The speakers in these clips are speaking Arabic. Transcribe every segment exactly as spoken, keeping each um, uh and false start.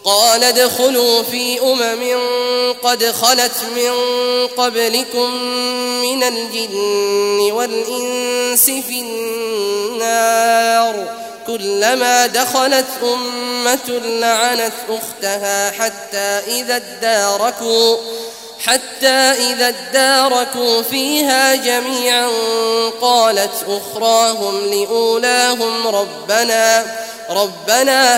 قال ادخلوا في أمم قد خلت من قبلكم من الجن والإنس في النار كلما دخلت أمة لعنت أختها حتى إذا اداركوا حتى إذا اداركوا فيها جميعا قالت أخراهم لأولاهم ربنا ربنا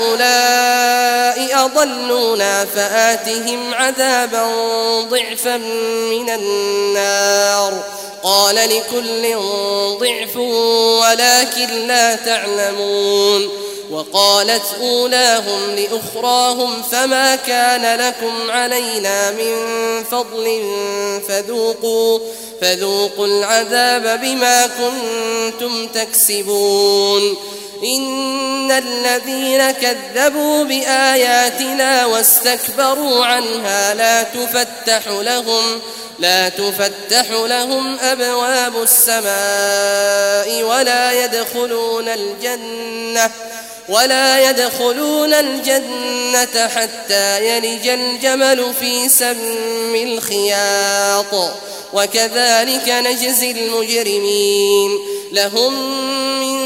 هؤلاء أضلونا فآتهم عذابا ضعفا من النار قال لكل ضعف ولكن لا تعلمون وقالت أولاهم لأخراهم فما كان لكم علينا من فضل فذوقوا فذوقوا العذاب بما كنتم تكسبون إن الذين كذبوا بآياتنا واستكبروا عنها لا تفتح لهم لا تفتح لهم أبواب السماء ولا يدخلون الجنة ولا يدخلون الجنة حتى يلج الجمل في سم الخياط وكذلك نجزي المجرمين لهم من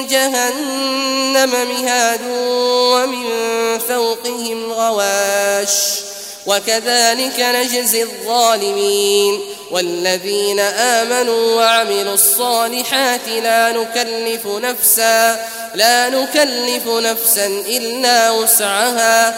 جهنم مهاد ومن فوقهم غواش وكذلك نجزي الظالمين والذين آمنوا وعملوا الصالحات لا نكلف نفسا لا نكلف نفسا إلا وسعها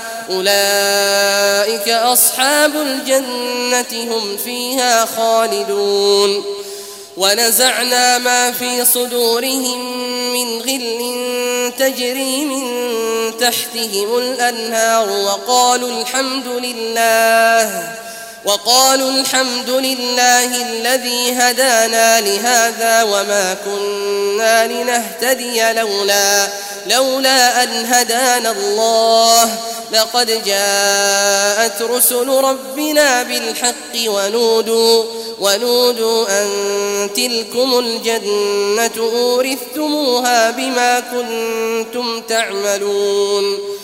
أولئك أصحاب الجنة هم فيها خالدون ونزعنا ما في صدورهم من غل تجري من تحتهم الأنهار وقالوا الحمد لله وقالوا الحمد لله الذي هدانا لهذا وما كنا لنهتدي لولا لولا أن هدانا الله لقد جاءت رسل ربنا بالحق ونودوا ونودوا أن تلكم الجنة أورثتموها بما كنتم تعملون